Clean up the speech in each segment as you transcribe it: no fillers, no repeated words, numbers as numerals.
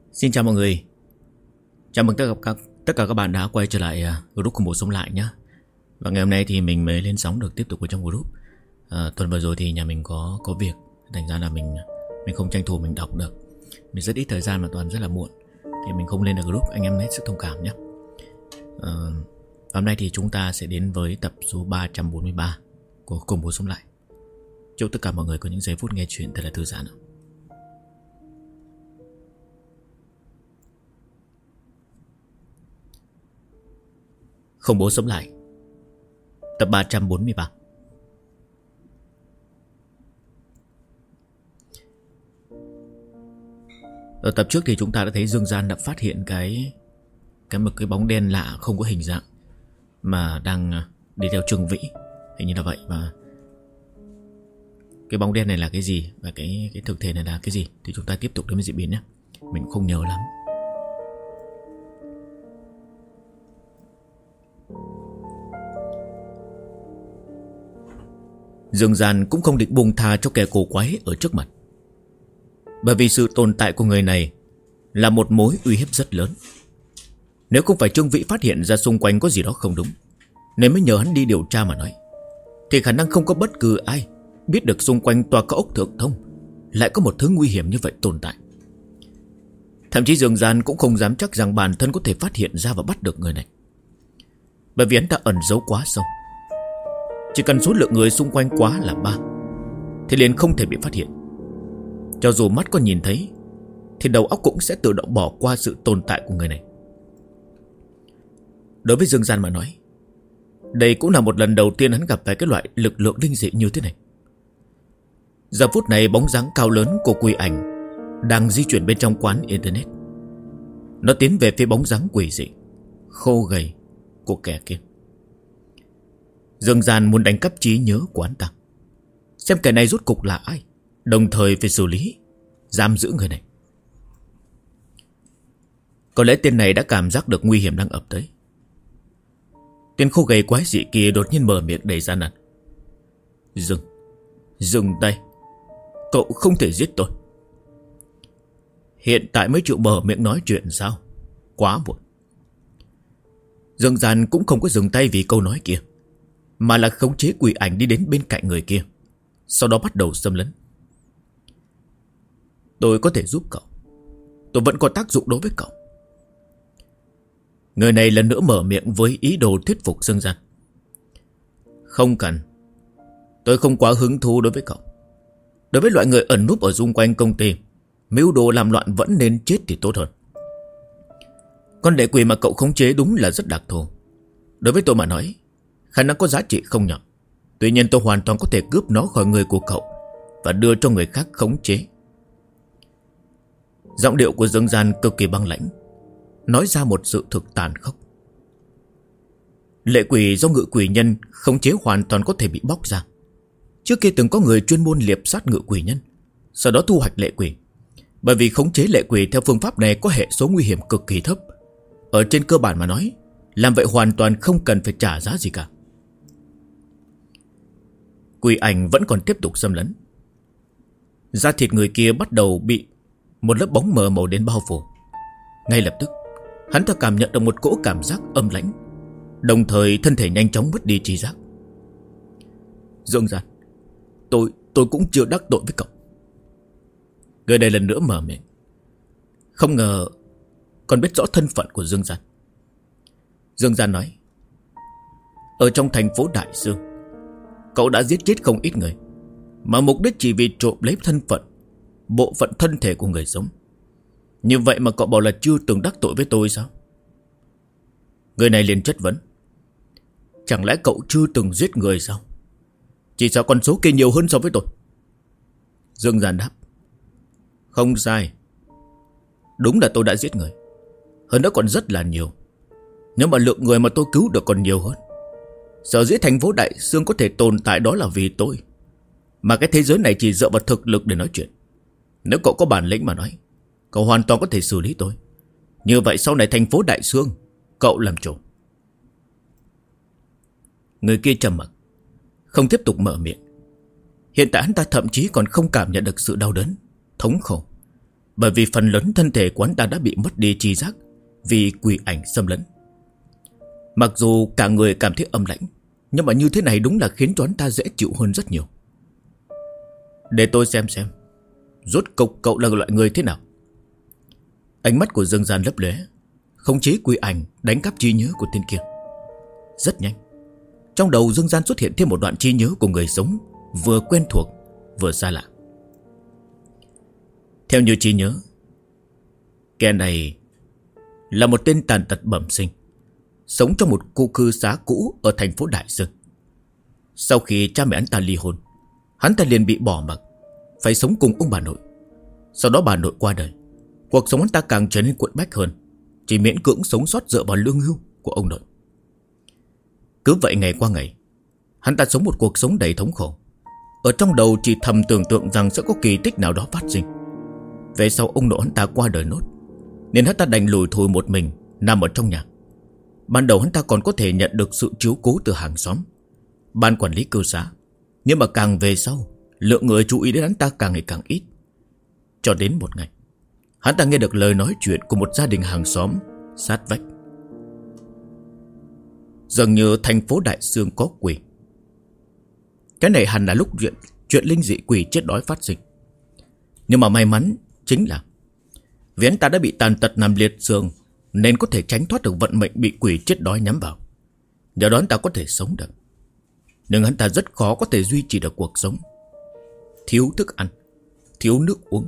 Xin chào mọi người. Chào mừng tất cả các bạn đã quay trở lại group Cùng Bố Sống Lại nhé. Và ngày hôm nay thì mình mới lên sóng được tiếp tục ở trong group. Tuần vừa rồi thì nhà mình có việc, thành ra là mình không tranh thủ mình đọc được. Mình rất ít thời gian mà toàn rất là muộn, thì mình không lên được group, anh em hết sức thông cảm nhé. Hôm nay thì chúng ta sẽ đến với tập số 343 của Cùng Bố Sống Lại. Chúc tất cả mọi người có những giây phút nghe chuyện thật là thư giãn. Không Bố Sống Lại, tập 343. Ở tập trước thì chúng ta đã thấy Dương Gian đã phát hiện một cái bóng đen lạ không có hình dạng mà đang đi theo Trương Vĩ, hình như là vậy. Và cái bóng đen này là cái gì và cái thực thể này là cái gì thì chúng ta tiếp tục đến với diễn biến nhé. Mình cũng không nhớ lắm. Dương Gian cũng không định buông tha cho kẻ cổ quái ở trước mặt, bởi vì sự tồn tại của người này là một mối uy hiếp rất lớn. Nếu không phải Trương Vĩ phát hiện ra xung quanh có gì đó không đúng nên mới nhờ hắn đi điều tra mà nói, thì khả năng không có bất cứ ai biết được xung quanh tòa cao ốc Thượng Thông lại có một thứ nguy hiểm như vậy tồn tại. Thậm chí Dương Gian cũng không dám chắc rằng bản thân có thể phát hiện ra và bắt được người này, bởi vì hắn ta ẩn giấu quá sâu. Chỉ cần số lượng người xung quanh quá là 3 thì liền không thể bị phát hiện. Cho dù mắt có nhìn thấy thì đầu óc cũng sẽ tự động bỏ qua sự tồn tại của người này. Đối với Dương Gian mà nói, đây cũng là một lần đầu tiên hắn gặp phải cái loại lực lượng linh dị như thế này. Giờ phút này bóng dáng cao lớn của quỷ ảnh đang di chuyển bên trong quán internet. Nó tiến về phía bóng dáng quỷ dị khô gầy của kẻ kia. Dương Gian muốn đánh cắp trí nhớ của hắn ta, xem kẻ này rốt cục là ai, đồng thời phải xử lý, giam giữ người này. Có lẽ tên này đã cảm giác được nguy hiểm đang ập tới. Tên khô gầy quái dị kia đột nhiên mở miệng đầy gian nàn. Dừng tay. Cậu không thể giết tôi. Hiện tại mới chịu mở miệng nói chuyện sao? Quá muộn. Dương Gian cũng không có dừng tay vì câu nói kia, mà là khống chế quỷ ảnh đi đến bên cạnh người kia, sau đó bắt đầu xâm lấn. Tôi có thể giúp cậu, tôi vẫn có tác dụng đối với cậu. Người này lần nữa mở miệng với ý đồ thuyết phục Dương Gian. Không cần, tôi không quá hứng thú đối với cậu. Đối với loại người ẩn núp ở xung quanh công ty, mưu đồ làm loạn vẫn nên chết thì tốt hơn. Con lệ quỷ mà cậu khống chế đúng là rất đặc thù. Đối với tôi mà nói, khả năng có giá trị không nhỏ. Tuy nhiên tôi hoàn toàn có thể cướp nó khỏi người của cậu và đưa cho người khác khống chế. Giọng điệu của Dương Gian cực kỳ băng lãnh, nói ra một sự thực tàn khốc. Lệ quỷ do ngự quỷ nhân khống chế hoàn toàn có thể bị bóc ra. Trước kia từng có người chuyên môn liệp sát ngự quỷ nhân, sau đó thu hoạch lệ quỷ. Bởi vì khống chế lệ quỷ theo phương pháp này có hệ số nguy hiểm cực kỳ thấp. Ở trên cơ bản mà nói, làm vậy hoàn toàn không cần phải trả giá gì cả. Quỷ ảnh vẫn còn tiếp tục xâm lấn. Da thịt người kia bắt đầu bị một lớp bóng mờ màu đen bao phủ. Ngay lập tức, hắn ta cảm nhận được một cỗ cảm giác âm lãnh, đồng thời thân thể nhanh chóng mất đi trí giác. Dương Gian, tôi cũng chưa đắc tội với cậu. Người này lần nữa mở miệng. Không ngờ còn biết rõ thân phận của Dương Gian. Dương Gian nói, ở trong thành phố Đại Dương, cậu đã giết chết không ít người, mà mục đích chỉ vì trộm lấy thân phận, bộ phận thân thể của người sống. Như vậy mà cậu bảo là chưa từng đắc tội với tôi sao? Người này liền chất vấn. Chẳng lẽ cậu chưa từng giết người sao? Chỉ sao con số kia nhiều hơn so với tôi? Dương Gian đáp. Không sai. Đúng là tôi đã giết người, hơn nữa còn rất là nhiều. Nhưng mà lượng người mà tôi cứu được còn nhiều hơn. Sở dĩ thành phố Đại Dương có thể tồn tại đó là vì tôi, mà cái thế giới này chỉ dựa vào thực lực để nói chuyện. Nếu cậu có bản lĩnh mà nói, cậu hoàn toàn có thể xử lý tôi. Như vậy sau này thành phố Đại Dương cậu làm chủ. Người kia trầm mặc, không tiếp tục mở miệng. Hiện tại hắn ta thậm chí còn không cảm nhận được sự đau đớn, thống khổ, Bởi vì phần lớn thân thể của hắn ta đã bị mất đi tri giác vì quỷ ảnh xâm lấn. Mặc dù cả người cảm thấy âm lãnh, nhưng mà như thế này đúng là khiến cho hắn ta dễ chịu hơn rất nhiều. Để tôi xem rốt cục cậu là loại người thế nào. Ánh mắt của Dương Gian lấp lóe, khống chế quỷ ảnh đánh cắp trí nhớ của tên kia. Rất nhanh, trong đầu Dương Gian xuất hiện thêm một đoạn trí nhớ của người sống, vừa quen thuộc vừa xa lạ. Theo như trí nhớ, kẻ này là một tên tàn tật bẩm sinh, sống trong một khu cư xá cũ ở thành phố Đại Dương. Sau khi cha mẹ hắn ta ly hôn, hắn ta liền bị bỏ mặc, phải sống cùng ông bà nội. Sau đó bà nội qua đời, cuộc sống hắn ta càng trở nên cuộn bách hơn, chỉ miễn cưỡng sống sót dựa vào lương hưu của ông nội. Cứ vậy ngày qua ngày, hắn ta sống một cuộc sống đầy thống khổ. Ở trong đầu chỉ thầm tưởng tượng rằng sẽ có kỳ tích nào đó phát sinh. Về sau ông nội hắn ta qua đời nốt, nên hắn ta đành lủi thủi một mình nằm ở trong nhà. Ban đầu hắn ta còn có thể nhận được sự chiếu cố từ hàng xóm, ban quản lý cư xá. Nhưng mà càng về sau, lượng người chú ý đến hắn ta càng ngày càng ít. Cho đến một ngày, hắn ta nghe được lời nói chuyện của một gia đình hàng xóm sát vách. Dường như thành phố Đại Dương có quỷ. Cái này hẳn là lúc chuyện linh dị quỷ chết đói phát sinh. Nhưng mà may mắn chính là vì hắn ta đã bị tàn tật nằm liệt giường, nên có thể tránh thoát được vận mệnh bị quỷ chết đói nhắm vào. Nhờ đó hắn ta có thể sống được. Nhưng hắn ta rất khó có thể duy trì được cuộc sống. Thiếu thức ăn, thiếu nước uống.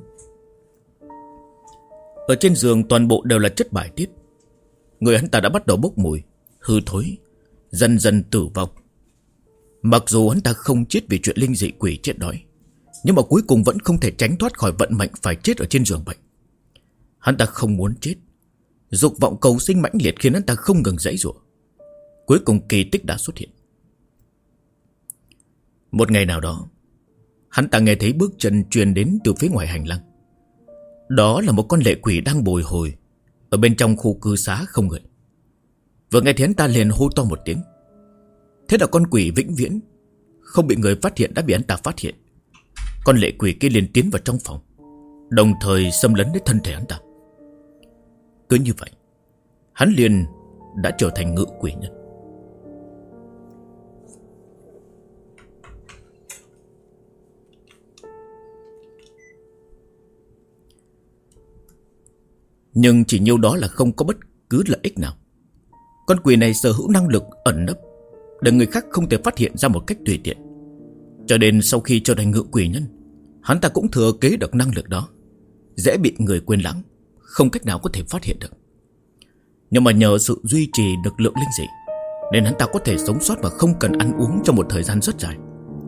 Ở trên giường toàn bộ đều là chất bài tiết. Người hắn ta đã bắt đầu bốc mùi, hư thối, dần dần tử vong. Mặc dù hắn ta không chết vì chuyện linh dị quỷ chết đói, nhưng mà cuối cùng vẫn không thể tránh thoát khỏi vận mệnh phải chết ở trên giường bệnh. Hắn ta không muốn chết, dục vọng cầu sinh mãnh liệt khiến hắn ta không ngừng giãy giụa. Cuối cùng kỳ tích đã xuất hiện. Một ngày nào đó, hắn ta nghe thấy bước chân truyền đến từ phía ngoài hành lang. Đó là một con lệ quỷ đang bồi hồi ở bên trong khu cư xá không người. Vừa nghe thấy hắn ta liền hô to một tiếng. Thế là con quỷ vĩnh viễn không bị người phát hiện đã bị hắn ta phát hiện. Con lệ quỷ kia liền tiến vào trong phòng, đồng thời xâm lấn đến thân thể hắn ta. Cứ như vậy, hắn liền đã trở thành ngự quỷ nhân. Nhưng chỉ nhiêu đó là không có bất cứ lợi ích nào. Con quỷ này sở hữu năng lực ẩn nấp để người khác không thể phát hiện ra một cách tùy tiện. Cho nên sau khi trở thành ngự quỷ nhân, hắn ta cũng thừa kế được năng lực đó, dễ bị người quên lãng, không cách nào có thể phát hiện được. Nhưng mà nhờ sự duy trì lực lượng linh dị, nên hắn ta có thể sống sót mà không cần ăn uống trong một thời gian rất dài.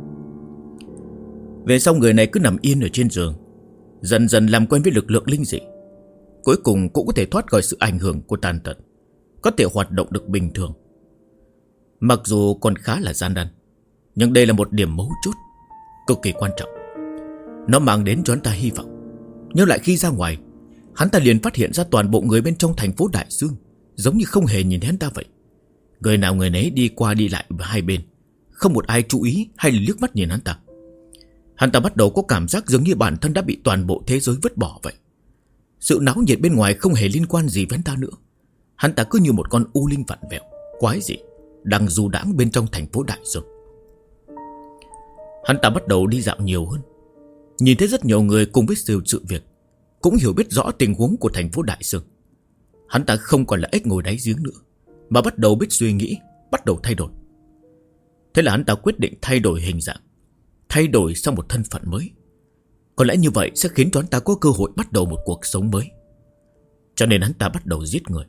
Về sau người này cứ nằm yên ở trên giường, dần dần làm quen với lực lượng linh dị. Cuối cùng cũng có thể thoát khỏi sự ảnh hưởng của tàn tật, có thể hoạt động được bình thường. Mặc dù còn khá là gian nan, nhưng đây là một điểm mấu chốt cực kỳ quan trọng. Nó mang đến cho hắn ta hy vọng. Nhưng lại khi ra ngoài, hắn ta liền phát hiện ra toàn bộ người bên trong thành phố Đại Dương giống như không hề nhìn thấy hắn ta vậy. Người nào người nấy đi qua đi lại hai bên, không một ai chú ý hay liếc mắt nhìn hắn ta. Hắn ta bắt đầu có cảm giác giống như bản thân đã bị toàn bộ thế giới vứt bỏ vậy. Sự náo nhiệt bên ngoài không hề liên quan gì với hắn ta nữa. Hắn ta cứ như một con u linh vặn vẹo, quái dị, đang du đãng bên trong thành phố Đại Dương. Hắn ta bắt đầu đi dạo nhiều hơn, nhìn thấy rất nhiều người cùng với sự việc, cũng hiểu biết rõ tình huống của thành phố Đại Dương. Hắn ta không còn là ếch ngồi đáy giếng nữa, mà bắt đầu biết suy nghĩ, bắt đầu thay đổi. Thế là hắn ta quyết định thay đổi hình dạng, thay đổi sang một thân phận mới. Có lẽ như vậy sẽ khiến cho hắn ta có cơ hội bắt đầu một cuộc sống mới. Cho nên hắn ta bắt đầu giết người.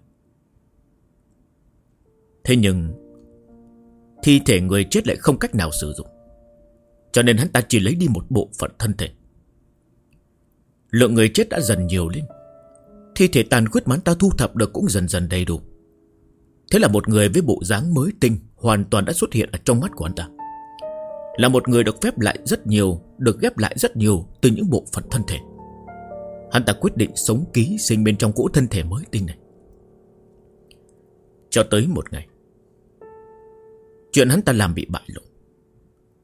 Thế nhưng thi thể người chết lại không cách nào sử dụng, cho nên hắn ta chỉ lấy đi một bộ phận thân thể. Lượng người chết đã dần nhiều lên, thi thể tàn khuyết mà hắn ta thu thập được cũng dần dần đầy đủ. Thế là một người với bộ dáng mới tinh hoàn toàn đã xuất hiện ở trong mắt của hắn ta. Là một người được ghép lại rất nhiều từ những bộ phận thân thể. Hắn ta quyết định sống ký sinh bên trong cỗ thân thể mới tinh này. Cho tới một ngày, chuyện hắn ta làm bị bại lộ.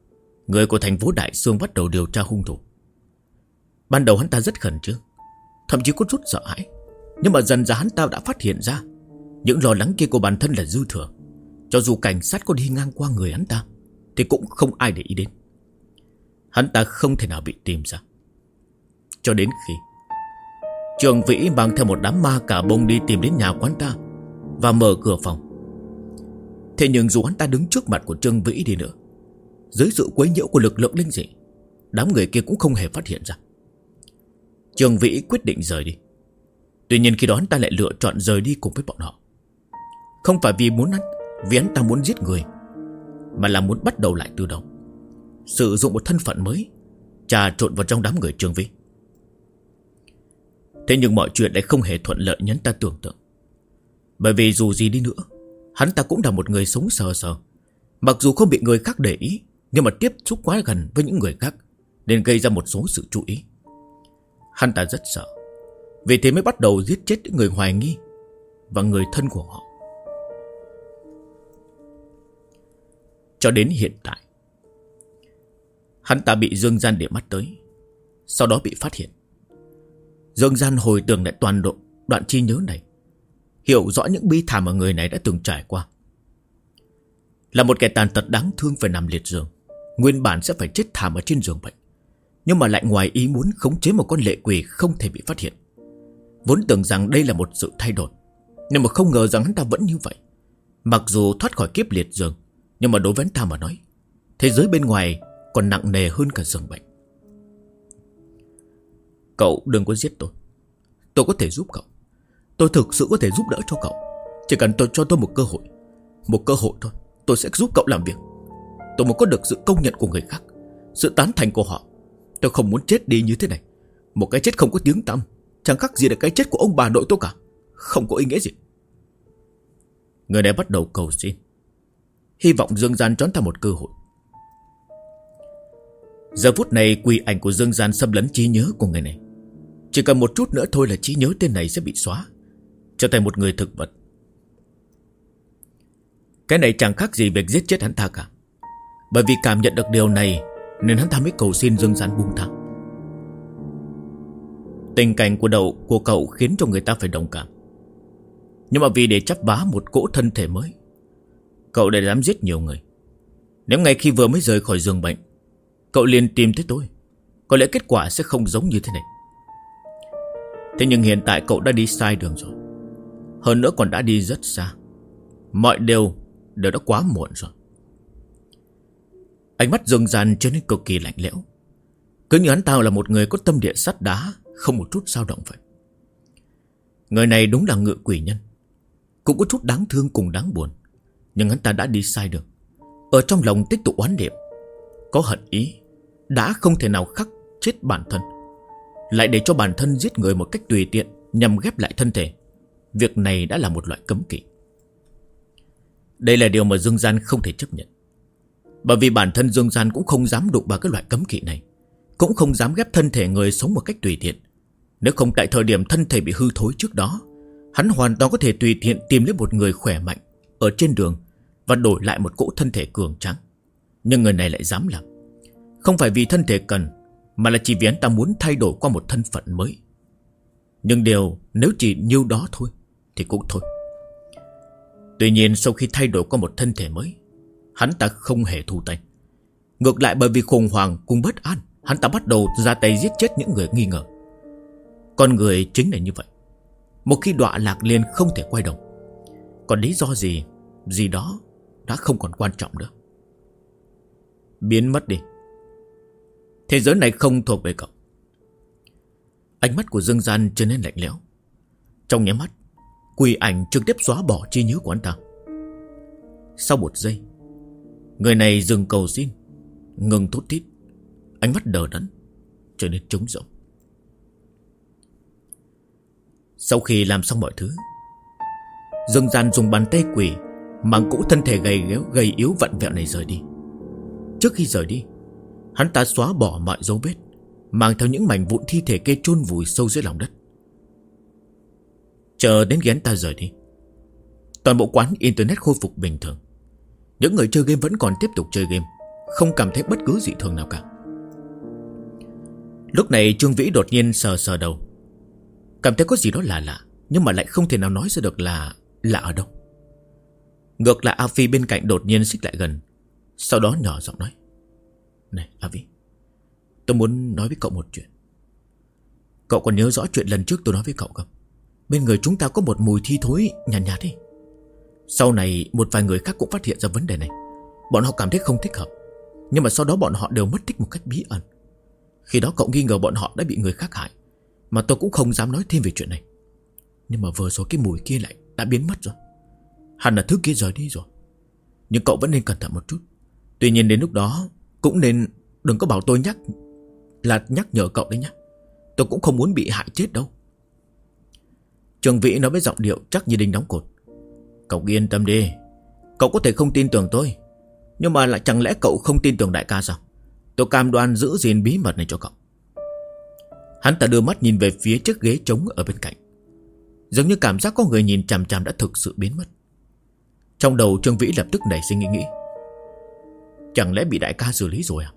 Người của thành phố Đại Dương bắt đầu điều tra hung thủ. Ban đầu hắn ta rất khẩn trương, thậm chí có chút sợ hãi. Nhưng mà dần dần hắn ta đã phát hiện ra những lo lắng kia của bản thân là dư thừa. Cho dù cảnh sát có đi ngang qua người hắn ta thì cũng không ai để ý đến. Hắn ta không thể nào bị tìm ra. Cho đến khi Trường Vĩ mang theo một đám ma cả bông đi tìm đến nhà quán ta và mở cửa phòng. Thế nhưng dù hắn ta đứng trước mặt của Trương Vĩ đi nữa, dưới sự quấy nhiễu của lực lượng linh dị, đám người kia cũng không hề phát hiện ra. Trương Vĩ quyết định rời đi. Tuy nhiên khi đó hắn ta lại lựa chọn rời đi cùng với bọn họ. Không phải vì hắn ta muốn giết người, mà là muốn bắt đầu lại từ đầu, sử dụng một thân phận mới trà trộn vào trong đám người Trương Vĩ. Thế nhưng mọi chuyện lại không hề thuận lợi như hắn ta tưởng tượng. Bởi vì dù gì đi nữa, hắn ta cũng là một người sống sờ sờ. Mặc dù không bị người khác để ý, nhưng mà tiếp xúc quá gần với những người khác nên gây ra một số sự chú ý. Hắn ta rất sợ, vì thế mới bắt đầu giết chết những người hoài nghi và người thân của họ. Cho đến hiện tại, hắn ta bị Dương Gian để mắt tới, sau đó bị phát hiện. Dương Gian hồi tưởng lại toàn bộ đoạn trí nhớ này, hiểu rõ những bi thảm mà người này đã từng trải qua. Là một kẻ tàn tật đáng thương phải nằm liệt giường, nguyên bản sẽ phải chết thảm ở trên giường bệnh, nhưng mà lại ngoài ý muốn khống chế một con lệ quỷ không thể bị phát hiện. Vốn tưởng rằng đây là một sự thay đổi, nhưng mà không ngờ rằng hắn ta vẫn như vậy. Mặc dù thoát khỏi kiếp liệt giường, nhưng mà đối với hắn ta mà nói, thế giới bên ngoài còn nặng nề hơn cả giường bệnh. Cậu đừng có giết tôi. Tôi có thể giúp cậu. Tôi thực sự có thể giúp đỡ cho cậu. Chỉ cần cho tôi một cơ hội. Một cơ hội thôi, tôi sẽ giúp cậu làm việc. Tôi muốn có được sự công nhận của người khác, sự tán thành của họ. Tôi không muốn chết đi như thế này. Một cái chết không có tiếng tăm, chẳng khác gì là cái chết của ông bà nội tôi cả. Không có ý nghĩa gì. Người này bắt đầu cầu xin, hy vọng Dương Gian cho hắn ta một cơ hội. Giờ phút này quỷ ảnh của Dương Gian xâm lấn trí nhớ của người này. Chỉ cần một chút nữa thôi là trí nhớ tên này sẽ bị xóa, trở thành một người thực vật. Cái này chẳng khác gì việc giết chết hắn ta cả. Bởi vì cảm nhận được điều này nên hắn ta mới cầu xin Dương Gian buông tha. Tình cảnh của cậu khiến cho người ta phải đồng cảm. Nhưng mà vì để chắp vá một cỗ thân thể mới, cậu đã dám giết nhiều người. Nếu ngay khi vừa mới rời khỏi giường bệnh cậu liền tìm tới tôi, có lẽ kết quả sẽ không giống như thế này. Thế nhưng hiện tại cậu đã đi sai đường rồi. Hơn nữa còn đã đi rất xa. Mọi điều đều đã quá muộn rồi. Ánh mắt Dương Gian trở nên cực kỳ lạnh lẽo, cứ như hắn ta là một người có tâm địa sắt đá, không một chút dao động vậy. Người này đúng là ngự quỷ nhân, cũng có chút đáng thương cùng đáng buồn. Nhưng hắn ta đã đi sai đường, ở trong lòng tích tụ oán niệm, có hận ý, đã không thể nào khắc chết bản thân, lại để cho bản thân giết người một cách tùy tiện nhằm ghép lại thân thể. Việc này đã là một loại cấm kỵ. Đây là điều mà Dương Gian không thể chấp nhận. Bởi vì bản thân Dương Gian cũng không dám đụng vào cái loại cấm kỵ này, cũng không dám ghép thân thể người sống một cách tùy tiện. Nếu không tại thời điểm thân thể bị hư thối trước đó, hắn hoàn toàn có thể tùy tiện tìm lấy một người khỏe mạnh ở trên đường và đổi lại một cỗ thân thể cường tráng. Nhưng người này lại dám làm, không phải vì thân thể cần, mà là chỉ vì hắn ta muốn thay đổi qua một thân phận mới. Nhưng điều nếu chỉ nhiêu đó thôi thì cũng thôi. Tuy nhiên sau khi thay đổi qua một thân thể mới, hắn ta không hề thu tay. Ngược lại bởi vì khủng hoảng cùng bất an, hắn ta bắt đầu ra tay giết chết những người nghi ngờ. Con người chính là như vậy, một khi đọa lạc liền không thể quay đầu. Còn lý do gì đó đã không còn quan trọng nữa. Biến mất đi. Thế giới này không thuộc về cậu. Ánh mắt của Dương Gian trở nên lạnh lẽo. Trong nháy mắt, quỷ ảnh trực tiếp xóa bỏ trí nhớ của hắn ta. Sau một giây, người này dừng cầu xin, ngừng thút thít, ánh mắt đờ đẫn, trở nên trống rỗng. Sau khi làm xong mọi thứ, Dương Gian dùng bàn tay quỷ mang cỗ thân thể gầy yếu vặn vẹo này rời đi. Trước khi rời đi, hắn ta xóa bỏ mọi dấu vết, mang theo những mảnh vụn thi thể kê chôn vùi sâu dưới lòng đất. Chờ đến khi hắn ta rời đi, toàn bộ quán internet khôi phục bình thường. Những người chơi game vẫn còn tiếp tục chơi game, không cảm thấy bất cứ dị thường nào cả. Lúc này Trương Vĩ đột nhiên sờ đầu. cảm thấy có gì đó lạ lạ, nhưng mà lại không thể nào nói ra được là lạ ở đâu. Ngược lại A Phi bên cạnh đột nhiên xích lại gần, sau đó nhỏ giọng nói: Này A Phi, tôi muốn nói với cậu một chuyện. Cậu còn nhớ rõ chuyện lần trước tôi nói với cậu không? Bên người chúng ta có một mùi thi thối nhàn nhạt ấy. Sau này một vài người khác cũng phát hiện ra vấn đề này. Bọn họ cảm thấy không thích hợp, nhưng mà sau đó bọn họ đều mất tích một cách bí ẩn. Khi đó cậu nghi ngờ bọn họ đã bị người khác hại, mà tôi cũng không dám nói thêm về chuyện này. Nhưng mà vừa rồi cái mùi kia lại đã biến mất rồi. Hẳn là thứ kia rời đi rồi. Nhưng cậu vẫn nên cẩn thận một chút. Tuy nhiên đến lúc đó cũng nên đừng có bảo tôi nhắc nhở cậu đấy nhé. Tôi cũng không muốn bị hại chết đâu. Trường Vĩ nói với giọng điệu chắc như đinh đóng cột: Cậu yên tâm đi, cậu có thể không tin tưởng tôi, nhưng mà lại chẳng lẽ cậu không tin tưởng đại ca sao? Tôi cam đoan giữ gìn bí mật này cho cậu. Hắn ta đưa mắt nhìn về phía chiếc ghế trống ở bên cạnh, giống như cảm giác có người nhìn chằm chằm đã thực sự biến mất. Trong đầu Trương Vĩ lập tức nảy sinh ý nghĩ: chẳng lẽ bị đại ca xử lý rồi à?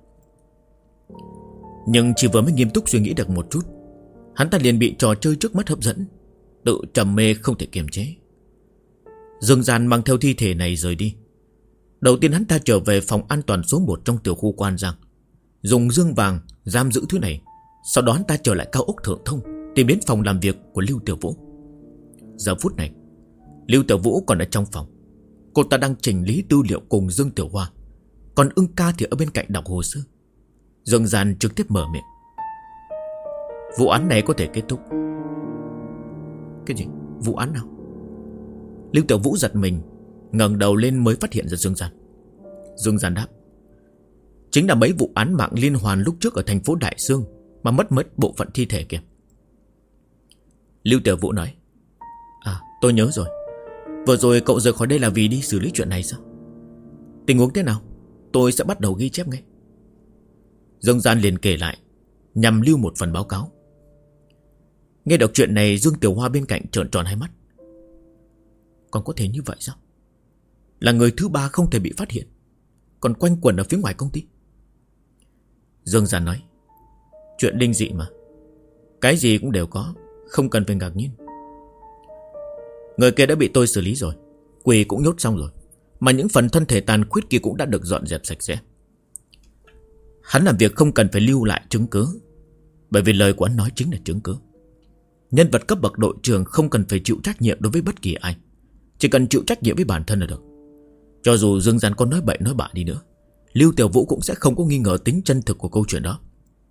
Nhưng chỉ vừa mới nghiêm túc suy nghĩ được một chút, hắn ta liền bị trò chơi trước mắt hấp dẫn, tự trầm mê không thể kiềm chế. Dương Gian mang theo thi thể này rời đi. Đầu tiên hắn ta trở về phòng an toàn số 1 trong tiểu khu Quan Giang, dùng dương vàng giam giữ thứ này. Sau đó hắn ta trở lại cao ốc Thượng Thông, tìm đến phòng làm việc của Lưu Tiểu Vũ. Giờ phút này Lưu Tiểu Vũ còn ở trong phòng. Cô ta đang chỉnh lý tư liệu cùng Dương Tiểu Hoa, còn Ưng Ca thì ở bên cạnh đọc hồ sơ. Dương Gian trực tiếp mở miệng: vụ án này có thể kết thúc. Cái gì? Vụ án nào? Lưu Tiểu Vũ giật mình, ngẩng đầu lên mới phát hiện ra Dương Gian. Dương Gian đáp: chính là mấy vụ án mạng liên hoàn lúc trước ở thành phố Đại Sương mà mất bộ phận thi thể kìa. Lưu Tiểu Vũ nói: à, tôi nhớ rồi. Vừa rồi cậu rời khỏi đây là vì đi xử lý chuyện này sao? Tình huống thế nào? Tôi sẽ bắt đầu ghi chép ngay. Dương Gian liền kể lại, nhằm lưu một phần báo cáo. Nghe được chuyện này, Dương Tiểu Hoa bên cạnh trợn tròn hai mắt. Còn có thể như vậy sao? Là người thứ ba không thể bị phát hiện, còn quanh quẩn ở phía ngoài công ty. Dương Gian nói: chuyện linh dị mà, cái gì cũng đều có, không cần phải ngạc nhiên. Người kia đã bị tôi xử lý rồi, quỷ cũng nhốt xong rồi, mà những phần thân thể tàn khuyết kia cũng đã được dọn dẹp sạch sẽ. Hắn làm việc không cần phải lưu lại chứng cứ, bởi vì lời của hắn nói chính là chứng cứ. Nhân vật cấp bậc đội trưởng không cần phải chịu trách nhiệm đối với bất kỳ ai, chỉ cần chịu trách nhiệm với bản thân là được. Cho dù Dương Gian có nói bậy nói bạ đi nữa, Lưu Tiểu Vũ cũng sẽ không có nghi ngờ tính chân thực của câu chuyện đó.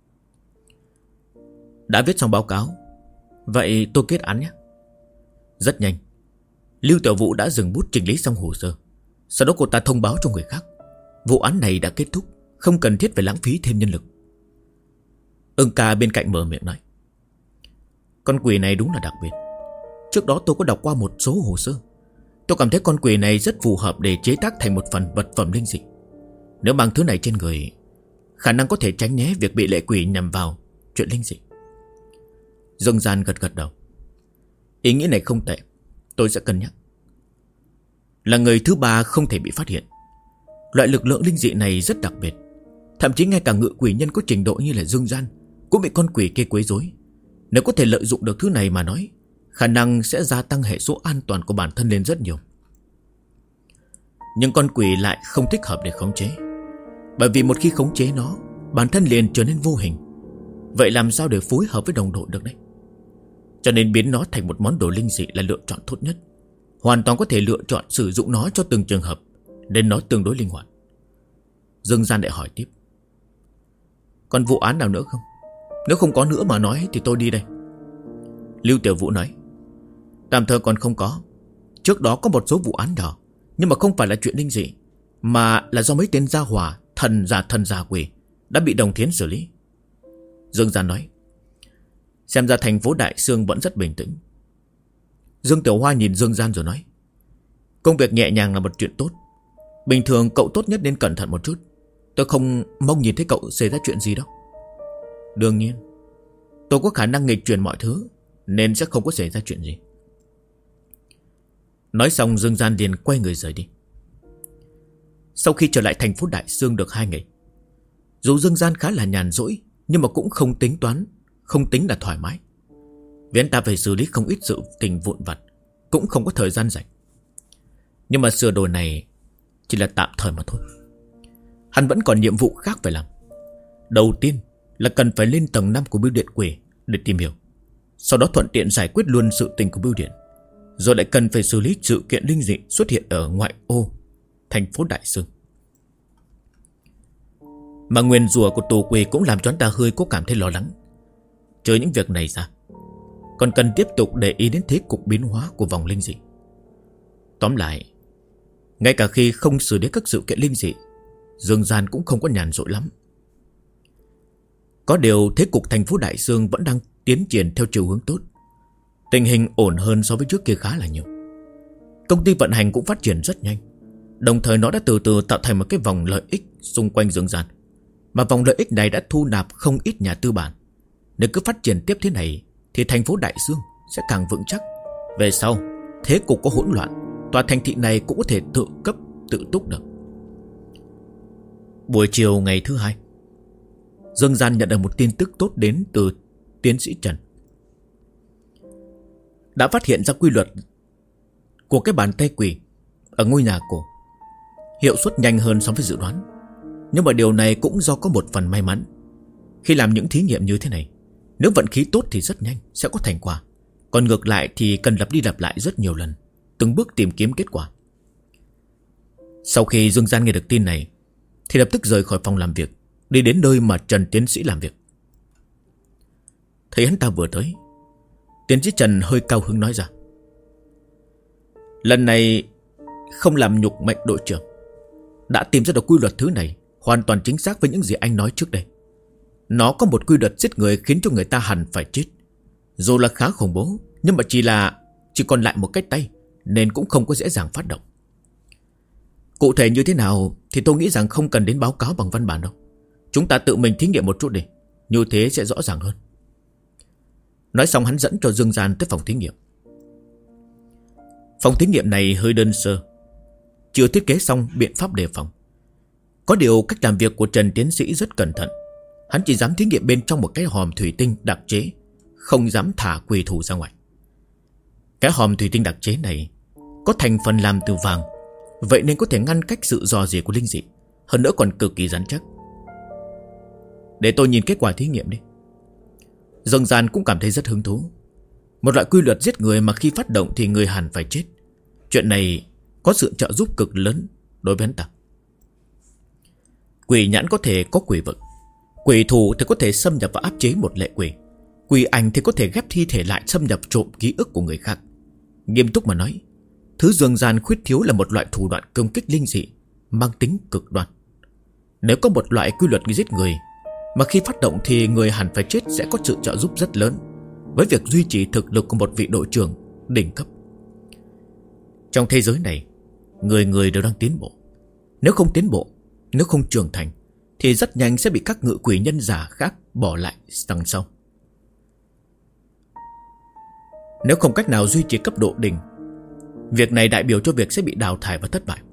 Đã viết xong báo cáo, vậy tôi kết án nhé. Rất nhanh, Lưu Tiểu Vũ đã dừng bút chỉnh lý xong hồ sơ. Sau đó cô ta thông báo cho người khác, vụ án này đã kết thúc, không cần thiết phải lãng phí thêm nhân lực. Ưng Ca bên cạnh mở miệng nói: con quỷ này đúng là đặc biệt. Trước đó tôi có đọc qua một số hồ sơ, tôi cảm thấy con quỷ này rất phù hợp để chế tác thành một phần vật phẩm linh dị. Nếu mang thứ này trên người, khả năng có thể tránh né việc bị lệ quỷ nhằm vào chuyện linh dị. Dương Gian gật gật đầu. Ý nghĩ này không tệ, tôi sẽ cân nhắc. Là người thứ ba không thể bị phát hiện, loại lực lượng linh dị này rất đặc biệt. Thậm chí ngay cả ngự quỷ nhân có trình độ như là Dương Gian cũng bị con quỷ kia quấy rối. Nếu có thể lợi dụng được thứ này mà nói, khả năng sẽ gia tăng hệ số an toàn của bản thân lên rất nhiều. Nhưng con quỷ lại không thích hợp để khống chế, bởi vì một khi khống chế nó, bản thân liền trở nên vô hình. Vậy làm sao để phối hợp với đồng đội được đấy? Cho nên biến nó thành một món đồ linh dị là lựa chọn tốt nhất. Hoàn toàn có thể lựa chọn sử dụng nó cho từng trường hợp, nên nó tương đối linh hoạt. Dương Gian lại hỏi tiếp: còn vụ án nào nữa không? Nếu không có nữa mà nói thì tôi đi đây. Lưu Tiểu Vũ nói: tạm thời còn không có. Trước đó có một số vụ án nhỏ, nhưng mà không phải là chuyện linh dị, mà là do mấy tên gia hỏa thần già quỷ đã bị Đồng Thiến xử lý. Dương Gian nói: xem ra thành phố Đại Sương vẫn rất bình tĩnh. Dương Tiểu Hoa nhìn Dương Gian rồi nói: công việc nhẹ nhàng là một chuyện tốt. Bình thường cậu tốt nhất nên cẩn thận một chút. Tôi không mong nhìn thấy cậu xảy ra chuyện gì đâu. Đương nhiên, tôi có khả năng nghịch chuyển mọi thứ, nên sẽ không có xảy ra chuyện gì. Nói xong Dương Gian liền quay người rời đi. Sau khi trở lại thành phố Đại Sương được 2 ngày, dù Dương Gian khá là nhàn rỗi, nhưng mà cũng không tính là thoải mái. vì hắn ta phải xử lý không ít sự tình vụn vặt, cũng không có thời gian rảnh. Nhưng mà sửa đổi này chỉ là tạm thời mà thôi. Hắn vẫn còn nhiệm vụ khác phải làm. Đầu tiên là cần phải lên tầng 5 của bưu điện quỷ để tìm hiểu, sau đó thuận tiện giải quyết luôn sự tình của bưu điện. Rồi lại cần phải xử lý sự kiện linh dị xuất hiện ở ngoại ô thành phố Đại Sương. Mà nguyền rủa của tù quỷ cũng làm cho hắn ta hơi có cảm thấy lo lắng. Trừ những việc này ra, còn cần tiếp tục để ý đến thế cục biến hóa của vòng linh dị. Tóm lại, ngay cả khi không xử lý các sự kiện linh dị, Dương Gian cũng không có nhàn rỗi lắm. Có điều thế cục thành phố Đại Sương vẫn đang tiến triển theo chiều hướng tốt. Tình hình ổn hơn so với trước kia khá là nhiều. Công ty vận hành cũng phát triển rất nhanh. Đồng thời nó đã từ từ tạo thành một cái vòng lợi ích xung quanh Dương Gian. Mà vòng lợi ích này đã thu nạp không ít nhà tư bản. Nếu cứ phát triển tiếp thế này thì thành phố Đại Sương sẽ càng vững chắc. Về sau, thế cục có hỗn loạn, tòa thành thị này cũng có thể tự cấp tự túc được. Buổi chiều ngày thứ hai, Dương Gian nhận được một tin tức tốt đến từ tiến sĩ Trần. Đã phát hiện ra quy luật của cái bàn tay quỷ ở ngôi nhà cổ. Hiệu suất nhanh hơn so với dự đoán. Nhưng mà điều này cũng do có một phần may mắn. Khi làm những thí nghiệm như thế này, nếu vận khí tốt thì rất nhanh sẽ có thành quả. Còn ngược lại thì cần lặp đi lặp lại rất nhiều lần, từng bước tìm kiếm kết quả. Sau khi Dương Gian nghe được tin này thì lập tức rời khỏi phòng làm việc, đi đến nơi mà Trần tiến sĩ làm việc. Thấy hắn ta vừa tới, tiến sĩ Trần hơi cao hứng nói ra: lần này không làm nhục mệnh đội trưởng, đã tìm ra được quy luật thứ này hoàn toàn chính xác với những gì anh nói trước đây. Nó có một quy luật giết người khiến cho người ta hẳn phải chết. Dù là khá khủng bố, nhưng mà chỉ còn lại một cái tay, nên cũng không có dễ dàng phát động. Cụ thể như thế nào thì tôi nghĩ rằng không cần đến báo cáo bằng văn bản đâu. Chúng ta tự mình thí nghiệm một chút đi, như thế sẽ rõ ràng hơn. Nói xong hắn dẫn cho Dương Gian tới phòng thí nghiệm. Phòng thí nghiệm này hơi đơn sơ, chưa thiết kế xong biện pháp đề phòng. Có điều cách làm việc của Trần tiến sĩ rất cẩn thận. Hắn chỉ dám thí nghiệm bên trong một cái hòm thủy tinh đặc chế, không dám thả quỷ thủ ra ngoài. Cái hòm thủy tinh đặc chế này có thành phần làm từ vàng, vậy nên có thể ngăn cách sự dò dỉ của linh dị, hơn nữa còn cực kỳ rắn chắc. Để tôi nhìn kết quả thí nghiệm đi. Dương Gian cũng cảm thấy rất hứng thú. Một loại quy luật giết người mà khi phát động thì người hẳn phải chết. Chuyện này có sự trợ giúp cực lớn đối với hắn ta. Quỷ nhãn có thể có quỷ vực, quỷ thủ thì có thể xâm nhập và áp chế một lệ quỷ, quỷ ảnh thì có thể ghép thi thể lại xâm nhập trộm ký ức của người khác. Nghiêm túc mà nói, thứ Dương Gian khuyết thiếu là một loại thủ đoạn công kích linh dị mang tính cực đoan. Nếu có một loại quy luật giết người mà khi phát động thì người hẳn phải chết sẽ có sự trợ giúp rất lớn với việc duy trì thực lực của một vị đội trưởng đỉnh cấp. Trong thế giới này, người người đều đang tiến bộ. Nếu không tiến bộ, nếu không trưởng thành thì rất nhanh sẽ bị các ngự quỷ nhân giả khác bỏ lại đằng sau. Nếu không cách nào duy trì cấp độ đỉnh, việc này đại biểu cho việc sẽ bị đào thải và thất bại.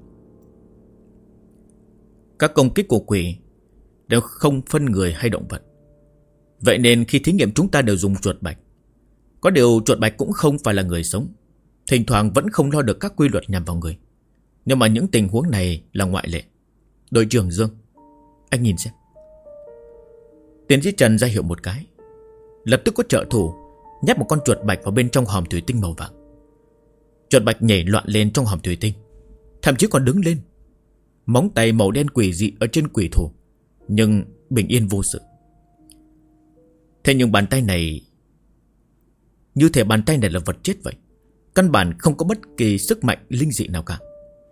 Các công kích của quỷ đều không phân người hay động vật. Vậy nên khi thí nghiệm chúng ta đều dùng chuột bạch. Có điều chuột bạch cũng không phải là người sống, thỉnh thoảng vẫn không lo được các quy luật nhằm vào người. Nhưng mà những tình huống này là ngoại lệ. Đội trưởng Dương, anh nhìn xem. Tiến sĩ Trần ra hiệu một cái. Lập tức có trợ thủ nhét một con chuột bạch vào bên trong hòm thủy tinh màu vàng. Chuột bạch nhảy loạn lên trong hòm thủy tinh, thậm chí còn đứng lên. Móng tay màu đen quỷ dị ở trên quỷ thủ, nhưng bình yên vô sự. Thế nhưng bàn tay này, như thể bàn tay này là vật chết vậy, căn bản không có bất kỳ sức mạnh linh dị nào cả.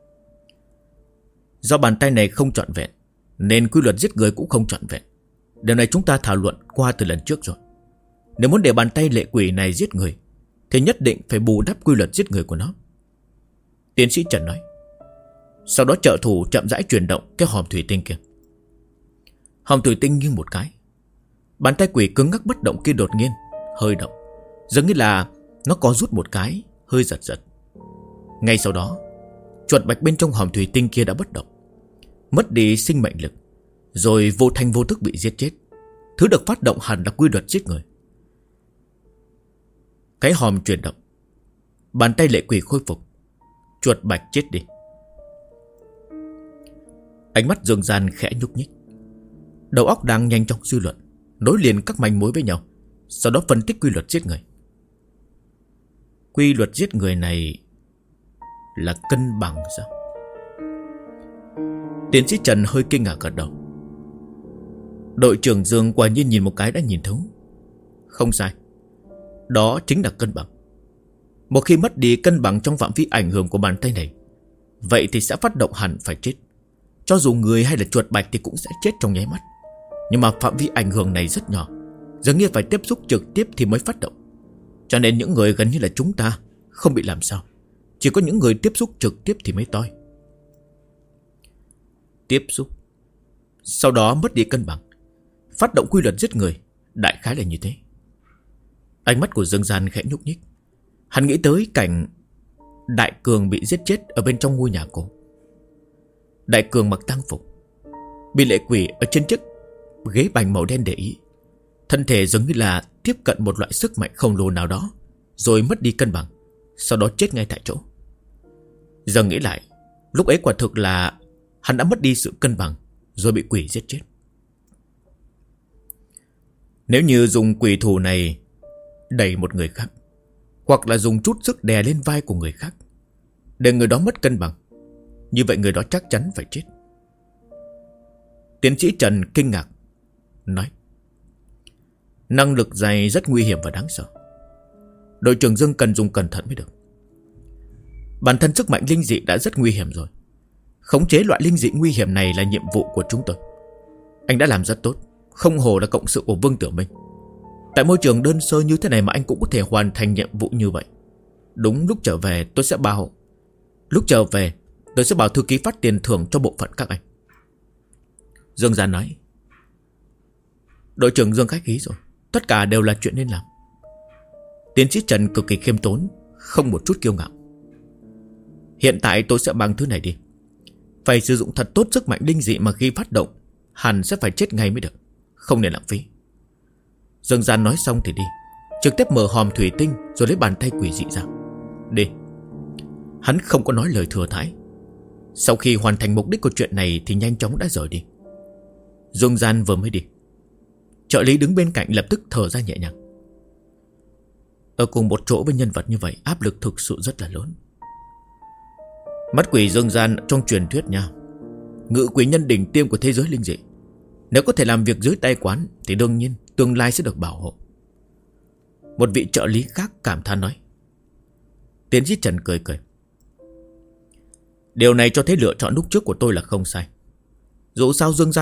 Do bàn tay này không trọn vẹn nên quy luật giết người cũng không trọn vẹn. Điều này chúng ta thảo luận qua từ lần trước rồi. Nếu muốn để bàn tay lệ quỷ này giết người thì nhất định phải bù đắp quy luật giết người của nó, tiến sĩ Trần nói. Sau đó trợ thủ chậm rãi chuyển động cái hòm thủy tinh kia. Hòm thủy tinh nghiêng một cái. Bàn tay quỷ cứng ngắc bất động kia đột nhiên hơi động, giống như là nó có rút một cái, hơi giật giật. Ngay sau đó, chuột bạch bên trong hòm thủy tinh kia đã bất động, mất đi sinh mệnh lực, rồi vô thanh vô tức bị giết chết. Thứ được phát động hẳn là quy luật giết người. Cái hòm chuyển động. Bàn tay lệ quỷ khôi phục. Chuột bạch chết đi. Ánh mắt Dương Gian khẽ nhúc nhích. Đầu óc đang nhanh chóng suy luận, nối liền các manh mối với nhau, sau đó phân tích quy luật giết người. Quy luật giết người này là cân bằng sao? Tiến sĩ Trần hơi kinh ngạc gật đầu. Đội trưởng Dương quả nhiên nhìn một cái đã nhìn thấu. Không sai, đó chính là cân bằng. Một khi mất đi cân bằng trong phạm vi ảnh hưởng của bàn tay này, vậy thì sẽ phát động hẳn phải chết. Cho dù người hay là chuột bạch thì cũng sẽ chết trong nháy mắt. Nhưng mà phạm vi ảnh hưởng này rất nhỏ, dường như phải tiếp xúc trực tiếp thì mới phát động. Cho nên những người gần như là chúng ta không bị làm sao. Chỉ có những người tiếp xúc trực tiếp thì mới toi. Tiếp xúc, sau đó mất đi cân bằng, phát động quy luật giết người. Đại khái là như thế. Ánh mắt của Dương Gian khẽ nhúc nhích. Hắn nghĩ tới cảnh Đại Cường bị giết chết ở bên trong ngôi nhà cổ. Đại Cường mặc tang phục, bị lệ quỷ ở trên chiếc ghế bành màu đen để ý. Thân thể giống như là tiếp cận một loại sức mạnh khổng lồ nào đó, rồi mất đi cân bằng, sau đó chết ngay tại chỗ. Giờ nghĩ lại, lúc ấy quả thực là hắn đã mất đi sự cân bằng, rồi bị quỷ giết chết. Nếu như dùng quỷ thủ này đẩy một người khác, hoặc là dùng chút sức đè lên vai của người khác, để người đó mất cân bằng, như vậy người đó chắc chắn phải chết. Tiến sĩ Trần kinh ngạc nói: năng lực này rất nguy hiểm và đáng sợ. Đội trưởng Dương cần dùng cẩn thận mới được. Bản thân sức mạnh linh dị đã rất nguy hiểm rồi. Khống chế loại linh dị nguy hiểm này là nhiệm vụ của chúng tôi. Anh đã làm rất tốt, không hổ là cộng sự của Vương Tử Minh. Tại môi trường đơn sơ như thế này mà anh cũng có thể hoàn thành nhiệm vụ như vậy. Đúng lúc trở về tôi sẽ bảo thư ký phát tiền thưởng cho bộ phận các anh. Dương Gian nói: đội trưởng Dương khách khí rồi, tất cả đều là chuyện nên làm. Tiến sĩ Trần cực kỳ khiêm tốn, không một chút kiêu ngạo. Hiện tại tôi sẽ mang thứ này đi. Phải sử dụng thật tốt sức mạnh linh dị mà khi phát động hẳn sẽ phải chết ngay mới được, không nên lãng phí. Dương Gian nói xong thì đi, trực tiếp mở hòm thủy tinh rồi lấy bàn tay quỷ dị ra. Đi. Hắn không có nói lời thừa thãi. Sau khi hoàn thành mục đích của chuyện này thì nhanh chóng đã rời đi. Dương Gian vừa mới đi, trợ lý đứng bên cạnh lập tức thở ra nhẹ nhàng. Ở cùng một chỗ với nhân vật như vậy, áp lực thực sự rất là lớn. Mắt quỷ Dương Gian trong truyền thuyết nha, ngự quỷ nhân đỉnh tiêm của thế giới linh dị. Nếu có thể làm việc dưới tay quán thì đương nhiên tương lai sẽ được bảo hộ. Một vị trợ lý khác cảm thán nói. Tiến sĩ Trần cười cười. Điều này cho thấy lựa chọn lúc trước của tôi là không sai. Dù sao Dương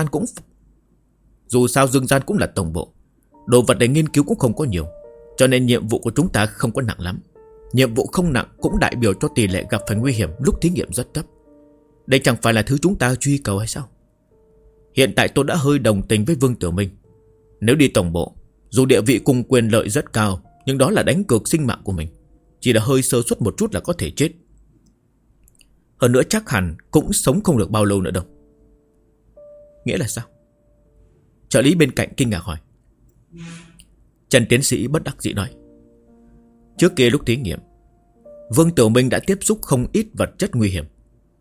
Gian cũng là tổng bộ, đồ vật để nghiên cứu cũng không có nhiều, cho nên nhiệm vụ của chúng ta không có nặng lắm. Nhiệm vụ không nặng cũng đại biểu cho tỷ lệ gặp phải nguy hiểm lúc thí nghiệm rất thấp. Đây chẳng phải là thứ chúng ta truy cầu hay sao? Hiện tại tôi đã hơi đồng tình với Vương Tử Minh. Nếu đi tổng bộ, dù địa vị cùng quyền lợi rất cao, nhưng đó là đánh cược sinh mạng của mình. Chỉ là hơi sơ suất một chút là có thể chết. Hơn nữa chắc hẳn cũng sống không được bao lâu nữa đâu. Nghĩa là sao? Trợ lý bên cạnh kinh ngạc hỏi. Trần tiến sĩ bất đắc dĩ nói. Trước kia lúc thí nghiệm, Vương Tử Minh đã tiếp xúc không ít vật chất nguy hiểm.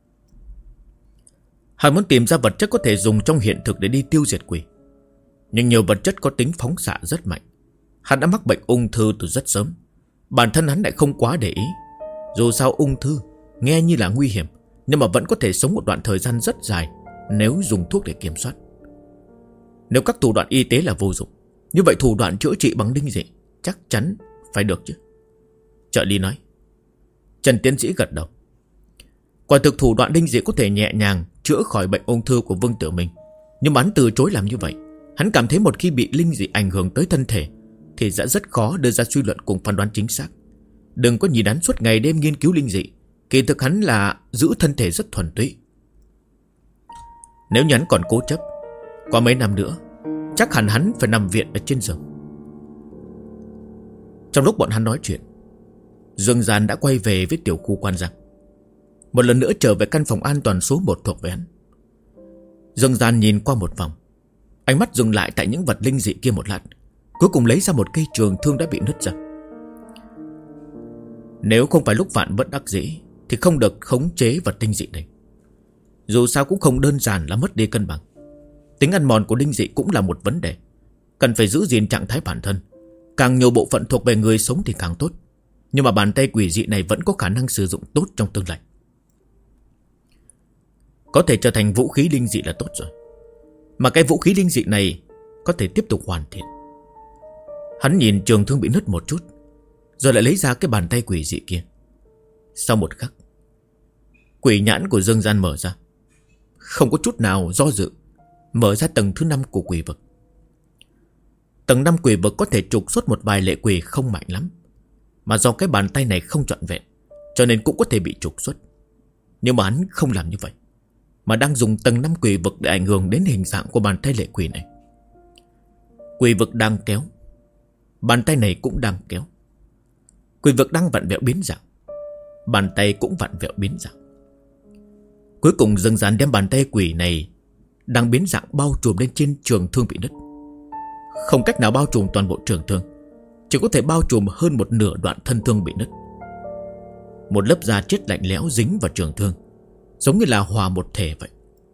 Hắn muốn tìm ra vật chất có thể dùng trong hiện thực để đi tiêu diệt quỷ. Nhưng nhiều vật chất có tính phóng xạ rất mạnh. Hắn đã mắc bệnh ung thư từ rất sớm. Bản thân hắn lại không quá để ý. Dù sao ung thư nghe như là nguy hiểm, nhưng mà vẫn có thể sống một đoạn thời gian rất dài nếu dùng thuốc để kiểm soát. Nếu các thủ đoạn y tế là vô dụng, như vậy thủ đoạn chữa trị bằng linh dị chắc chắn phải được chứ. Trợ lý nói. Trần tiến sĩ gật đầu. Quả thực thủ đoạn linh dị có thể nhẹ nhàng chữa khỏi bệnh ung thư của Vương Tử Minh, nhưng hắn từ chối làm như vậy. Hắn cảm thấy một khi bị linh dị ảnh hưởng tới thân thể thì sẽ rất khó đưa ra suy luận cùng phán đoán chính xác. Đừng có nhìn hắn suốt ngày đêm nghiên cứu linh dị, kỳ thực hắn là giữ thân thể rất thuần túy. Nếu như hắn còn cố chấp, qua mấy năm nữa chắc hẳn hắn phải nằm viện ở trên giường. Trong lúc bọn hắn nói chuyện, Dương Gian đã quay về với tiểu khu Quan Giang, một lần nữa trở về căn phòng an toàn số 1 thuộc về hắn. Dương Gian nhìn qua một vòng, ánh mắt dừng lại tại những vật linh dị kia một lát, cuối cùng lấy ra một cây trường thương đã bị nứt ra. Nếu không phải lúc vạn bất đắc dĩ thì không được khống chế vật linh dị này. Dù sao cũng không đơn giản là mất đi cân bằng. Tính ăn mòn của linh dị cũng là một vấn đề, cần phải giữ gìn trạng thái bản thân. Càng nhiều bộ phận thuộc về người sống thì càng tốt. Nhưng mà bàn tay quỷ dị này vẫn có khả năng sử dụng tốt trong tương lai. Có thể trở thành vũ khí linh dị là tốt rồi. Mà cái vũ khí linh dị này có thể tiếp tục hoàn thiện. Hắn nhìn trường thương bị nứt một chút, rồi lại lấy ra cái bàn tay quỷ dị kia. Sau một khắc, quỷ nhãn của Dương Gian mở ra, không có chút nào do dự, mở ra tầng thứ 5 của quỷ vực. Tầng 5 quỷ vực có thể trục xuất một vài lệ quỷ không mạnh lắm, mà do cái bàn tay này không trọn vẹn, cho nên cũng có thể bị trục xuất. Nhưng mà hắn không làm như vậy, mà đang dùng tầng 5 quỷ vực để ảnh hưởng đến hình dạng của bàn tay lệ quỷ này. Quỷ vực đang kéo, bàn tay này cũng đang kéo. Quỷ vực đang vặn vẹo biến dạng, bàn tay cũng vặn vẹo biến dạng. Cuối cùng Dương Gian đem bàn tay quỷ này đang biến dạng bao trùm lên trên trường thương bị nứt. Không cách nào bao trùm toàn bộ trường thương, chỉ có thể bao trùm hơn một nửa đoạn thân thương bị nứt. Một lớp da chết lạnh lẽo dính vào trường thương, giống như là hòa một thể vậy.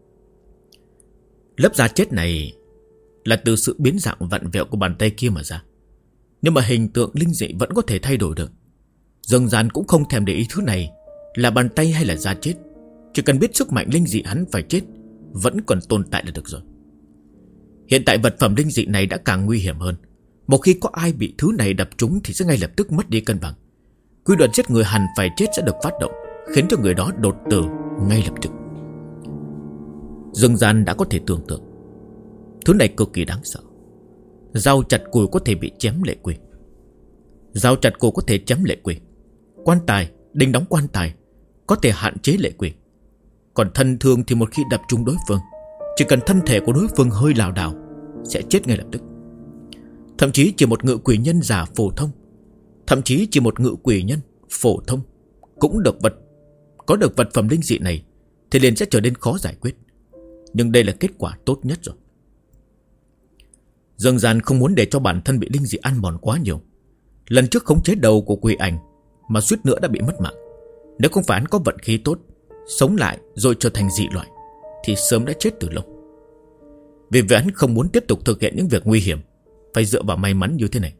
Lớp da chết này là từ sự biến dạng vặn vẹo của bàn tay kia mà ra. Nhưng mà hình tượng linh dị vẫn có thể thay đổi được. Dương Gian cũng không thèm để ý thứ này là bàn tay hay là da chết. Chỉ cần biết sức mạnh linh dị hắn phải chết vẫn còn tồn tại là được rồi. Hiện tại vật phẩm linh dị này đã càng nguy hiểm hơn. Một khi có ai bị thứ này đập trúng thì sẽ ngay lập tức mất đi cân bằng. Quy luật giết người hẳn phải chết sẽ được phát động, khiến cho người đó đột tử ngay lập tức. Dương Gian đã có thể tưởng tượng thứ này cực kỳ đáng sợ. Dao chặt cùi có thể bị chém lệ quỷ, dao chặt cùi có thể chém lệ quỷ. Quan tài, đinh đóng quan tài có thể hạn chế lệ quỷ. Còn thân thương thì một khi đập trúng đối phương, chỉ cần thân thể của đối phương hơi lảo đảo sẽ chết ngay lập tức. Thậm chí chỉ một ngự quỷ nhân giả phổ thông, cũng có được vật phẩm linh dị này thì liền sẽ trở nên khó giải quyết. Nhưng đây là kết quả tốt nhất rồi. Dương Gian không muốn để cho bản thân bị linh dị ăn mòn quá nhiều. Lần trước khống chế đầu của quỷ ảnh mà suýt nữa đã bị mất mạng. Nếu không phải hắn có vận khí tốt, sống lại rồi trở thành dị loại, thì sớm đã chết từ lâu. Vì vậy hắn không muốn tiếp tục thực hiện những việc nguy hiểm, phải dựa vào may mắn như thế này.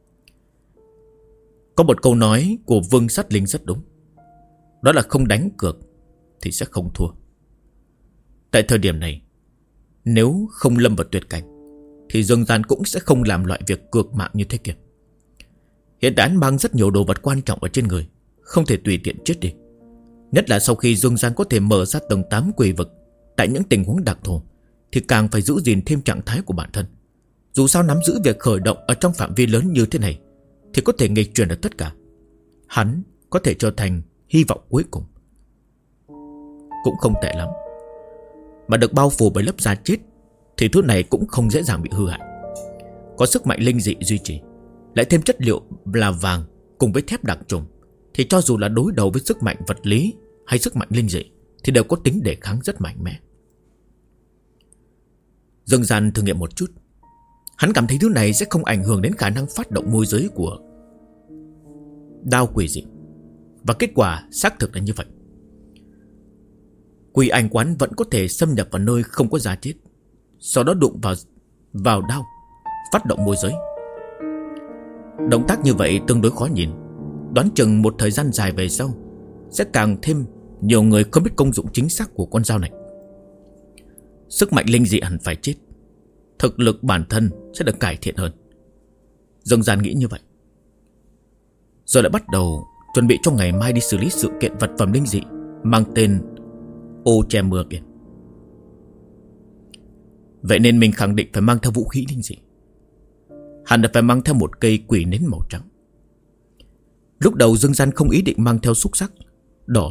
Có một câu nói của Vương Sát Linh rất đúng, đó là không đánh cược thì sẽ không thua. Tại thời điểm này, nếu không lâm vào tuyệt cảnh thì Dương Gian cũng sẽ không làm loại việc cược mạng như thế kia. Hiện tại hắn mang rất nhiều đồ vật quan trọng ở trên người, không thể tùy tiện chết đi. Nhất là sau khi Dương Gian có thể mở ra tầng 8 quỷ vực, tại những tình huống đặc thù thì càng phải giữ gìn thêm trạng thái của bản thân. Dù sao nắm giữ việc khởi động ở trong phạm vi lớn như thế này thì có thể nghịch chuyển được tất cả. Hắn có thể trở thành hy vọng cuối cùng. Cũng không tệ lắm. Mà được bao phủ bởi lớp da chết thì thứ này cũng không dễ dàng bị hư hại. Có sức mạnh linh dị duy trì, lại thêm chất liệu là vàng cùng với thép đặc trùng, thì cho dù là đối đầu với sức mạnh vật lý hay sức mạnh linh dị thì đều có tính đề kháng rất mạnh mẽ. Dương Gian thử nghiệm một chút. Hắn cảm thấy thứ này sẽ không ảnh hưởng đến khả năng phát động môi giới của đao quỷ dị. Và kết quả xác thực là như vậy. Quỷ ảnh quán vẫn có thể xâm nhập vào nơi không có da chết, sau đó đụng vào đao, phát động môi giới. Động tác như vậy tương đối khó nhìn. Đoán chừng một thời gian dài về sau sẽ càng thêm nhiều người không biết công dụng chính xác của con dao này. Sức mạnh linh dị hẳn phải chết, thực lực bản thân sẽ được cải thiện hơn. Dương Gian nghĩ như vậy, rồi lại bắt đầu chuẩn bị cho ngày mai đi xử lý sự kiện vật phẩm linh dị mang tên ô che mưa kia. Vậy nên mình khẳng định phải mang theo vũ khí linh dị. Hẳn là phải mang theo một cây quỷ nến màu trắng. Lúc đầu Dương Gian không ý định mang theo xúc sắc đỏ.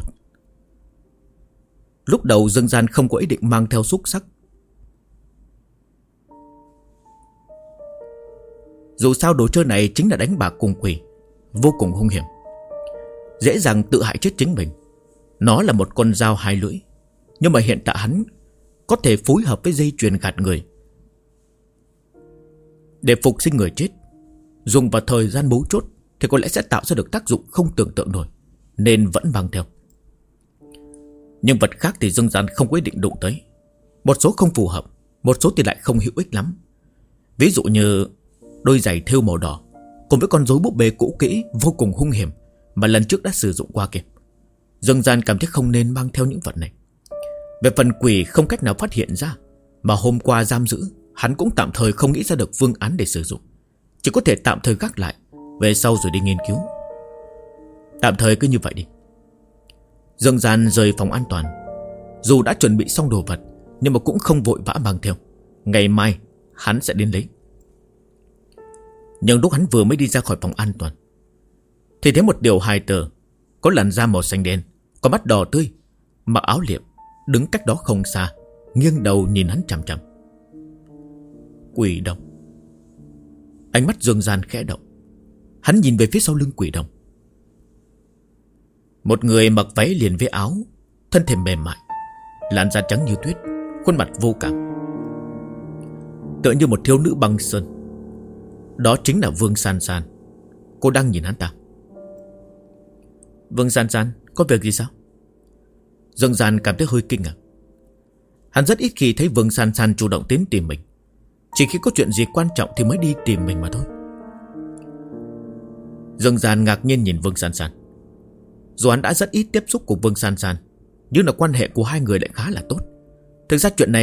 Dù sao đồ chơi này chính là đánh bạc cùng quỷ, vô cùng hung hiểm, dễ dàng tự hại chết chính mình. Nó là một con dao hai lưỡi, nhưng mà hiện tại hắn có thể phối hợp với dây chuyền gạt người để phục sinh người chết. Dùng vào thời gian mấu chốt thì có lẽ sẽ tạo ra được tác dụng không tưởng tượng nổi, nên vẫn mang theo. Nhưng vật khác thì Dương Gian không có ý định đụng tới. Một số không phù hợp, một số thì lại không hữu ích lắm. Ví dụ như đôi giày thêu màu đỏ cùng với con rối búp bê cũ kỹ vô cùng hung hiểm mà lần trước đã sử dụng qua kia. Dương Gian cảm thấy không nên mang theo những vật này. Về phần quỷ không cách nào phát hiện ra, mà hôm qua giam giữ, hắn cũng tạm thời không nghĩ ra được phương án để sử dụng, chỉ có thể tạm thời gác lại, về sau rồi đi nghiên cứu. Tạm thời cứ như vậy đi. Dương Gian rời phòng an toàn. Dù đã chuẩn bị xong đồ vật, nhưng mà cũng không vội vã mang theo. Ngày mai hắn sẽ đến lấy. Nhưng lúc hắn vừa mới đi ra khỏi phòng an toàn thì thấy một điều hài tử có làn da màu xanh đen, có mắt đỏ tươi, mặc áo liệm, đứng cách đó không xa, nghiêng đầu nhìn hắn chằm chằm. Quỷ đồng. Ánh mắt Dương Gian khẽ động. Hắn nhìn về phía sau lưng quỷ đồng. Một người mặc váy liền với áo, thân thể mềm mại, làn da trắng như tuyết, khuôn mặt vô cảm, tựa như một thiếu nữ băng sơn. Đó chính là Vương San San. Cô đang nhìn hắn ta. Vương San San, có việc gì sao? Dương Gian cảm thấy hơi kinh ngạc. Hắn rất ít khi thấy Vương San San chủ động đến tìm mình. Chỉ khi có chuyện gì quan trọng thì mới đi tìm mình mà thôi. Dương Gian ngạc nhiên nhìn Vương San San. Dù hắn đã rất ít tiếp xúc cùng Vương San San, nhưng là quan hệ của hai người lại khá là tốt. Thực ra chuyện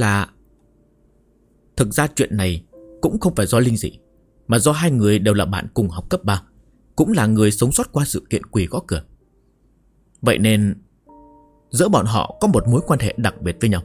này cũng không phải do linh dị, mà do hai người đều là bạn cùng học cấp 3, cũng là người sống sót qua sự kiện quỷ gõ cửa. Vậy nên giữa bọn họ có một mối quan hệ đặc biệt với nhau.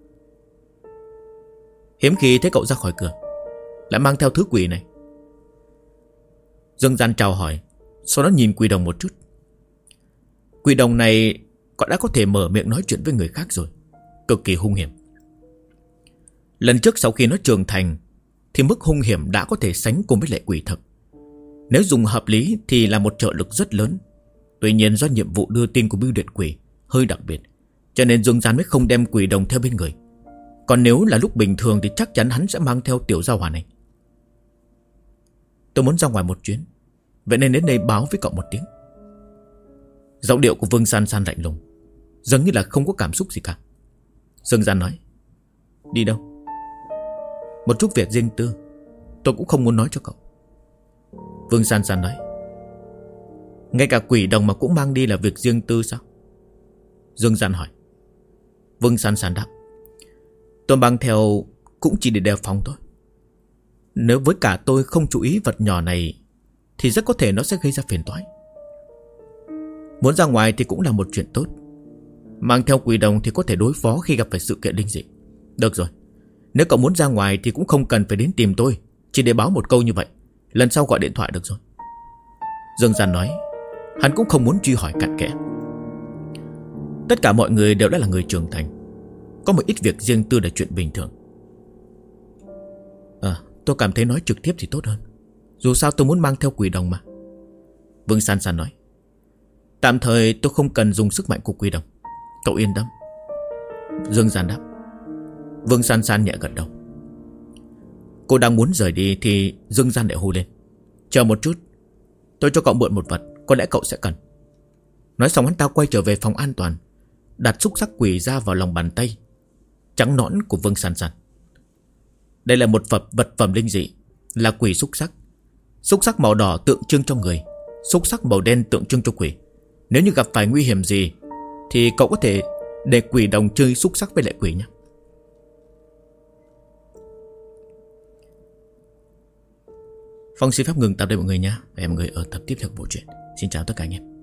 Hiếm khi thấy cậu ra khỏi cửa lại mang theo thứ quỷ này. Dương Gian chào hỏi, sau đó nhìn quỷ đồng một chút. Quỷ đồng này đã có thể mở miệng nói chuyện với người khác rồi, cực kỳ hung hiểm. Lần trước sau khi nó trưởng thành thì mức hung hiểm đã có thể sánh cùng với lệ quỷ thật. Nếu dùng hợp lý thì là một trợ lực rất lớn. Tuy nhiên do nhiệm vụ đưa tin của bưu điện quỷ hơi đặc biệt, cho nên Dương Gian mới không đem quỷ đồng theo bên người. Còn nếu là lúc bình thường thì chắc chắn hắn sẽ mang theo tiểu gia hỏa này. Tôi muốn ra ngoài một chuyến, vậy nên đến đây báo với cậu một tiếng. Giọng điệu của Vương San San lạnh lùng, dường như là không có cảm xúc gì cả. Dương Gian nói, đi đâu? Một chút việc riêng tư, tôi cũng không muốn nói cho cậu. Vương San San nói, ngay cả quỷ đồng mà cũng mang đi là việc riêng tư sao? Dương Gian hỏi. Vương San San đáp, tôi mang theo cũng chỉ để đề phòng thôi. Nếu với cả tôi không chú ý vật nhỏ này thì rất có thể nó sẽ gây ra phiền toái. Muốn ra ngoài thì cũng là một chuyện tốt. Mang theo quỷ đồng thì có thể đối phó khi gặp phải sự kiện linh dị. Được rồi, nếu cậu muốn ra ngoài thì cũng không cần phải đến tìm tôi, chỉ để báo một câu như vậy, lần sau gọi điện thoại được rồi. Dương Gian nói. Hắn cũng không muốn truy hỏi cặn kẽ. Tất cả mọi người đều đã là người trưởng thành, có một ít việc riêng tư là chuyện bình thường. Tôi cảm thấy nói trực tiếp thì tốt hơn. Dù sao tôi muốn mang theo quỷ đồng mà. Vương San San nói. Tạm thời tôi không cần dùng sức mạnh của quỷ đồng, cậu yên tâm. Dương Gian đáp. Vương San San nhẹ gật đầu. Cô đang muốn rời đi thì Dương Gian lại hô lên. Chờ một chút, tôi cho cậu mượn một vật, có lẽ cậu sẽ cần. Nói xong hắn ta quay trở về phòng an toàn, đặt xúc sắc quỷ ra vào lòng bàn tay trắng nõn của Vương San San. Đây là một vật phẩm linh dị, là quỷ xúc sắc. Xúc sắc màu đỏ tượng trưng cho người, xúc sắc màu đen tượng trưng cho quỷ. Nếu như gặp phải nguy hiểm gì thì cậu có thể để quỷ đồng chơi xúc sắc với lại quỷ nhé. Phong xin phép ngừng tập đây mọi người nhé. Và mọi người ở tập tiếp theo của bộ truyện. Xin chào tất cả anh em.